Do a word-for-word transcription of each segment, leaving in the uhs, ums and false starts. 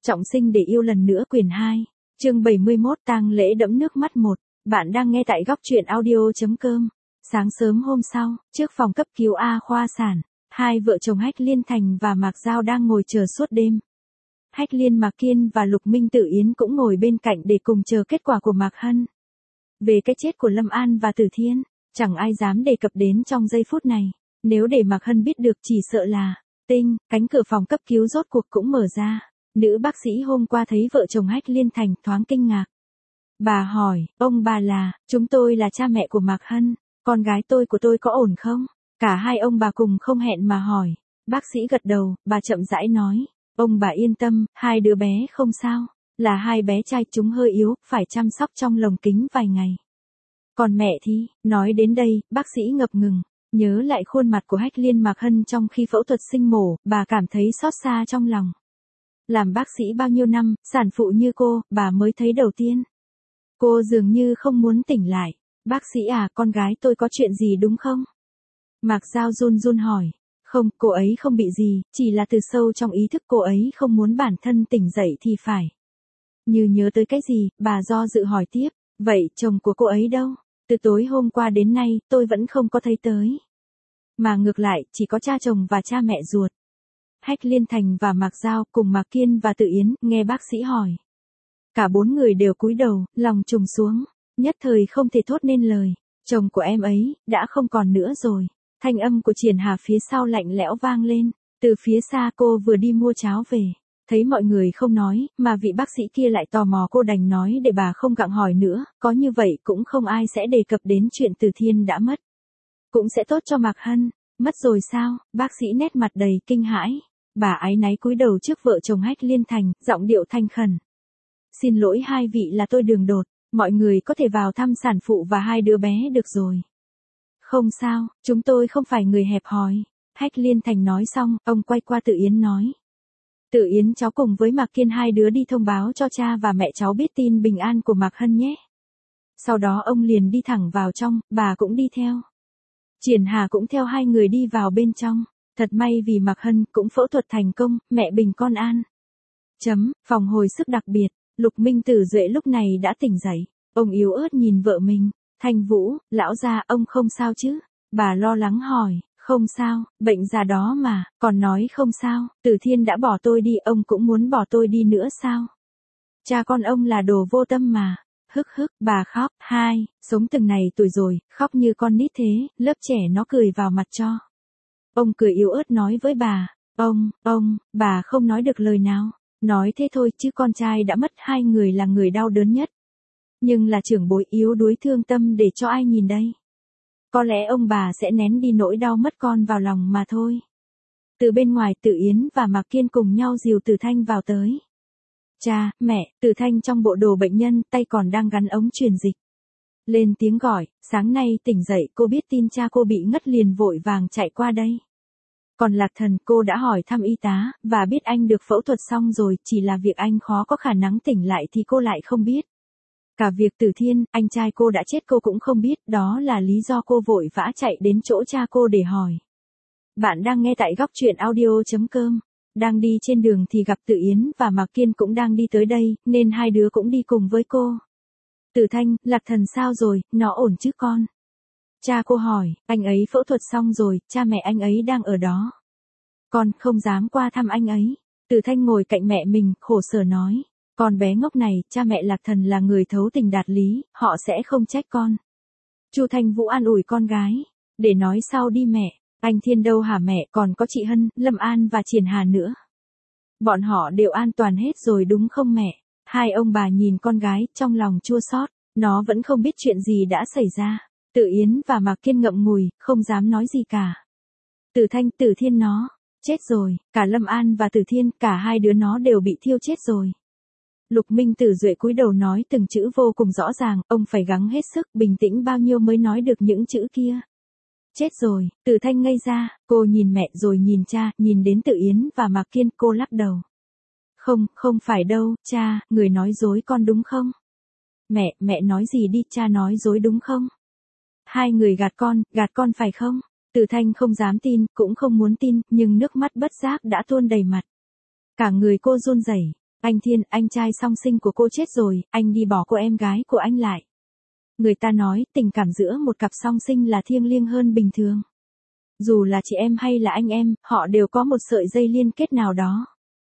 Trọng sinh để yêu lần nữa quyển hai, chương bảy mươi mốt tang lễ đẫm nước mắt một. Bạn đang nghe tại góc truyện audio chấm com. Sáng sớm hôm sau, trước phòng cấp cứu A khoa sản, hai vợ chồng Hách Liên Thành và Mạc Giao đang ngồi chờ suốt đêm. Hách Liên Mạc Kiên và Lục Minh Tử Yến cũng ngồi bên cạnh để cùng chờ kết quả của Mạc Hân. Về cái chết của Lâm An và Tử Thiên, chẳng ai dám đề cập đến trong giây phút này. Nếu để Mạc Hân biết được chỉ sợ là, tinh, cánh cửa phòng cấp cứu rốt cuộc cũng mở ra. Nữ bác sĩ hôm qua thấy vợ chồng Hách Liên Thành thoáng kinh ngạc. Bà hỏi, ông bà là, chúng tôi là cha mẹ của Mạc Hân, con gái tôi của tôi có ổn không? Cả hai ông bà cùng không hẹn mà hỏi. Bác sĩ gật đầu, bà chậm rãi nói, ông bà yên tâm, hai đứa bé không sao, là hai bé trai chúng hơi yếu, phải chăm sóc trong lồng kính vài ngày. Còn mẹ thì, nói đến đây, bác sĩ ngập ngừng, nhớ lại khuôn mặt của Hách Liên Mạc Hân trong khi phẫu thuật sinh mổ, bà cảm thấy xót xa trong lòng. Làm bác sĩ bao nhiêu năm, sản phụ như cô, bà mới thấy đầu tiên. Cô dường như không muốn tỉnh lại. Bác sĩ à, con gái tôi có chuyện gì đúng không? Mạc Giao run run hỏi. Không, cô ấy không bị gì, chỉ là từ sâu trong ý thức cô ấy không muốn bản thân tỉnh dậy thì phải. Như nhớ tới cái gì, bà do dự hỏi tiếp. Vậy chồng của cô ấy đâu? Từ tối hôm qua đến nay, tôi vẫn không có thấy tới. Mà ngược lại, chỉ có cha chồng và cha mẹ ruột. Hách Liên Thành và Mạc Giao cùng Mạc Kiên và Tử Yến nghe bác sĩ hỏi. Cả bốn người đều cúi đầu, lòng trùng xuống, nhất thời không thể thốt nên lời. Chồng của em ấy, đã không còn nữa rồi. Thanh âm của Triển Hà phía sau lạnh lẽo vang lên. Từ phía xa cô vừa đi mua cháo về. Thấy mọi người không nói, mà vị bác sĩ kia lại tò mò cô đành nói để bà không gặng hỏi nữa. Có như vậy cũng không ai sẽ đề cập đến chuyện Tử Thiên đã mất. Cũng sẽ tốt cho Mạc Hân. Mất rồi sao? Bác sĩ nét mặt đầy kinh hãi. Bà áy náy cúi đầu trước vợ chồng Hách Liên Thành, giọng điệu thanh khẩn. Xin lỗi hai vị là tôi đường đột, mọi người có thể vào thăm sản phụ và hai đứa bé được rồi. Không sao, chúng tôi không phải người hẹp hòi. Hách Liên Thành nói xong, ông quay qua Tử Yến nói. Tử Yến cháu cùng với Mạc Kiên hai đứa đi thông báo cho cha và mẹ cháu biết tin bình an của Mạc Hân nhé. Sau đó ông liền đi thẳng vào trong, bà cũng đi theo. Triển Hà cũng theo hai người đi vào bên trong. Thật may vì Mạc Hân cũng phẫu thuật thành công, mẹ bình con an. Chấm, phòng hồi sức đặc biệt, Lục Minh Tử Duệ lúc này đã tỉnh dậy. Ông yếu ớt nhìn vợ mình. Thanh Vũ, lão gia, ông không sao chứ? Bà lo lắng hỏi, không sao, bệnh già đó mà, còn nói không sao, Tử Thiên đã bỏ tôi đi, ông cũng muốn bỏ tôi đi nữa sao? Cha con ông là đồ vô tâm mà. Hức hức, bà khóc, hai, sống từng này tuổi rồi, khóc như con nít thế, lớp trẻ nó cười vào mặt cho. Ông cười yếu ớt nói với bà, ông, ông, bà không nói được lời nào, nói thế thôi chứ con trai đã mất hai người là người đau đớn nhất. Nhưng là trưởng bối yếu đuối thương tâm để cho ai nhìn đây. Có lẽ ông bà sẽ nén đi nỗi đau mất con vào lòng mà thôi. Từ bên ngoài Tử Yến và Mạc Kiên cùng nhau dìu Tử Thanh vào tới. Cha, mẹ, Tử Thanh trong bộ đồ bệnh nhân, tay còn đang gắn ống truyền dịch. Lên tiếng gọi, sáng nay tỉnh dậy cô biết tin cha cô bị ngất liền vội vàng chạy qua đây. Còn Lạc Thần cô đã hỏi thăm y tá, và biết anh được phẫu thuật xong rồi, chỉ là việc anh khó có khả năng tỉnh lại thì cô lại không biết. Cả việc Tử Thiên, anh trai cô đã chết cô cũng không biết, đó là lý do cô vội vã chạy đến chỗ cha cô để hỏi. Bạn đang nghe tại góc truyện audio chấm com. Đang đi trên đường thì gặp Tử Yến và Mạc Kiên cũng đang đi tới đây, nên hai đứa cũng đi cùng với cô. Tử Thanh, Lạc Thần sao rồi, nó ổn chứ con? Cha cô hỏi, anh ấy phẫu thuật xong rồi, cha mẹ anh ấy đang ở đó. Con không dám qua thăm anh ấy. Tử Thanh ngồi cạnh mẹ mình, khổ sở nói. Con bé ngốc này, cha mẹ Lạc Thần là người thấu tình đạt lý, họ sẽ không trách con. Chu Thanh Vũ an ủi con gái. Để nói sau đi mẹ, anh Thiên đâu hả mẹ, còn có chị Hân, Lâm An và Triển Hà nữa. Bọn họ đều an toàn hết rồi đúng không mẹ? Hai ông bà nhìn con gái, trong lòng chua xót, nó vẫn không biết chuyện gì đã xảy ra. Tử Yến và Mạc Kiên ngậm ngùi, không dám nói gì cả. Tử Thanh, Tử Thiên nó, chết rồi, cả Lâm An và Tử Thiên, cả hai đứa nó đều bị thiêu chết rồi. Lục Minh Tử Duệ cúi đầu nói từng chữ vô cùng rõ ràng, ông phải gắng hết sức, bình tĩnh bao nhiêu mới nói được những chữ kia. Chết rồi, Tử Thanh ngây ra, cô nhìn mẹ rồi nhìn cha, nhìn đến Tử Yến và Mạc Kiên, cô lắc đầu. Không, không phải đâu, cha, người nói dối con đúng không? Mẹ, mẹ nói gì đi, cha nói dối đúng không? Hai người gạt con, gạt con phải không? Tử Thanh không dám tin, cũng không muốn tin, nhưng nước mắt bất giác đã tuôn đầy mặt. Cả người cô run rẩy. Anh Thiên, anh trai song sinh của cô chết rồi, anh đi bỏ cô em gái của anh lại. Người ta nói, tình cảm giữa một cặp song sinh là thiêng liêng hơn bình thường. Dù là chị em hay là anh em, họ đều có một sợi dây liên kết nào đó.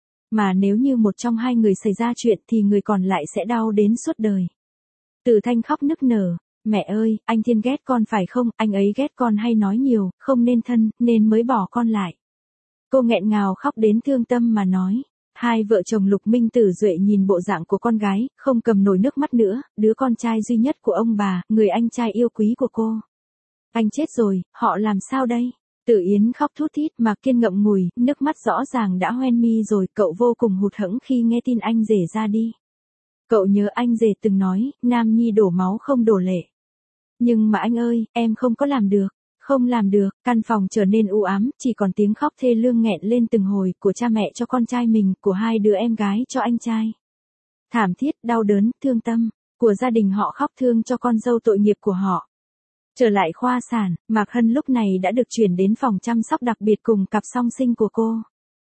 Mà nếu như một trong hai người xảy ra chuyện thì người còn lại sẽ đau đến suốt đời. Từ Thanh khóc nức nở, mẹ ơi, anh Thiên ghét con phải không, anh ấy ghét con hay nói nhiều, không nên thân, nên mới bỏ con lại. Cô nghẹn ngào khóc đến thương tâm mà nói. Hai vợ chồng Lục Minh Tử Duệ nhìn bộ dạng của con gái, không cầm nổi nước mắt nữa, đứa con trai duy nhất của ông bà, người anh trai yêu quý của cô. Anh chết rồi, họ làm sao đây? Tử Yến khóc thút thít, Mạc Kiên ngậm ngùi, nước mắt rõ ràng đã hoen mi rồi, cậu vô cùng hụt hẫng khi nghe tin anh rể ra đi. Cậu nhớ anh rể từng nói, nam nhi đổ máu không đổ lệ. Nhưng mà anh ơi, em không có làm được. Không làm được, căn phòng trở nên u ám, chỉ còn tiếng khóc thê lương nghẹn lên từng hồi, của cha mẹ cho con trai mình, của hai đứa em gái cho anh trai. Thảm thiết, đau đớn, thương tâm, của gia đình họ khóc thương cho con dâu tội nghiệp của họ. Trở lại khoa sản, Mạc Hân lúc này đã được chuyển đến phòng chăm sóc đặc biệt cùng cặp song sinh của cô.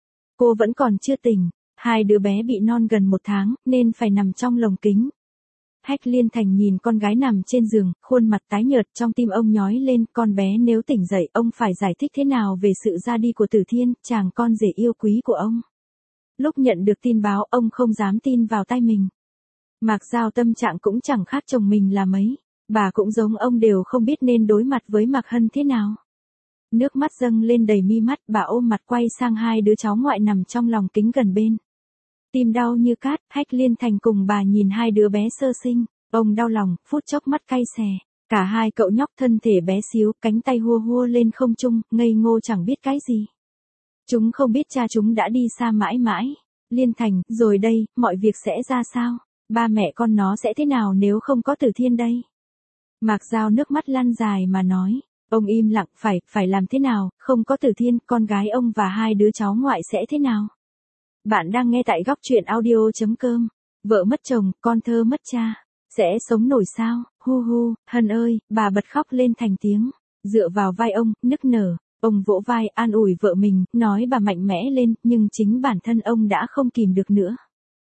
Cô vẫn còn chưa tỉnh, hai đứa bé bị non gần một tháng, nên phải nằm trong lồng kính. Hách Liên Thành nhìn con gái nằm trên giường, khuôn mặt tái nhợt, trong tim ông nhói lên, con bé nếu tỉnh dậy, ông phải giải thích thế nào về sự ra đi của Tử Thiên, chàng con rể yêu quý của ông. Lúc nhận được tin báo, ông không dám tin vào tai mình. Mạc Giao tâm trạng cũng chẳng khác chồng mình là mấy, bà cũng giống ông đều không biết nên đối mặt với Mạc Hân thế nào. Nước mắt dâng lên đầy mi mắt, bà ôm mặt quay sang hai đứa cháu ngoại nằm trong lòng kính gần bên. Tim đau như cát, Hách Liên Thành cùng bà nhìn hai đứa bé sơ sinh, ông đau lòng, phút chốc mắt cay xè. Cả hai cậu nhóc thân thể bé xíu, cánh tay hua hua lên không trung, ngây ngô chẳng biết cái gì. Chúng không biết cha chúng đã đi xa mãi mãi. Liên Thành, rồi đây, mọi việc sẽ ra sao? Ba mẹ con nó sẽ thế nào nếu không có Tử Thiên đây? Mạc Giao nước mắt lăn dài mà nói. Ông im lặng, phải, phải làm thế nào, không có Tử Thiên, con gái ông và hai đứa cháu ngoại sẽ thế nào? Bạn đang nghe tại góc truyện audio.com. Vợ mất chồng, con thơ mất cha. Sẽ sống nổi sao? Hu hu, Hân ơi, bà bật khóc lên thành tiếng. Dựa vào vai ông, nức nở. Ông vỗ vai an ủi vợ mình, nói bà mạnh mẽ lên, nhưng chính bản thân ông đã không kìm được nữa.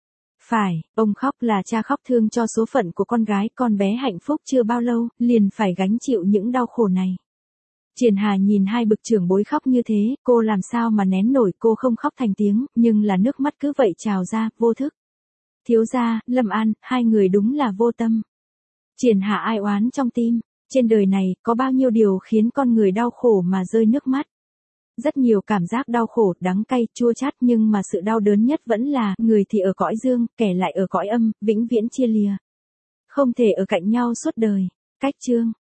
Phải, ông khóc là cha khóc thương cho số phận của con gái, con bé hạnh phúc chưa bao lâu, liền phải gánh chịu những đau khổ này. Triển Hà nhìn hai bực trưởng bối khóc như thế, cô làm sao mà nén nổi, cô không khóc thành tiếng, nhưng là nước mắt cứ vậy trào ra, vô thức. Thiếu gia, Lâm An, hai người đúng là vô tâm. Triển Hà ai oán trong tim, trên đời này, có bao nhiêu điều khiến con người đau khổ mà rơi nước mắt. Rất nhiều cảm giác đau khổ, đắng cay, chua chát, nhưng mà sự đau đớn nhất vẫn là, người thì ở cõi dương, kẻ lại ở cõi âm, vĩnh viễn chia lìa. Không thể ở cạnh nhau suốt đời. Cách chương.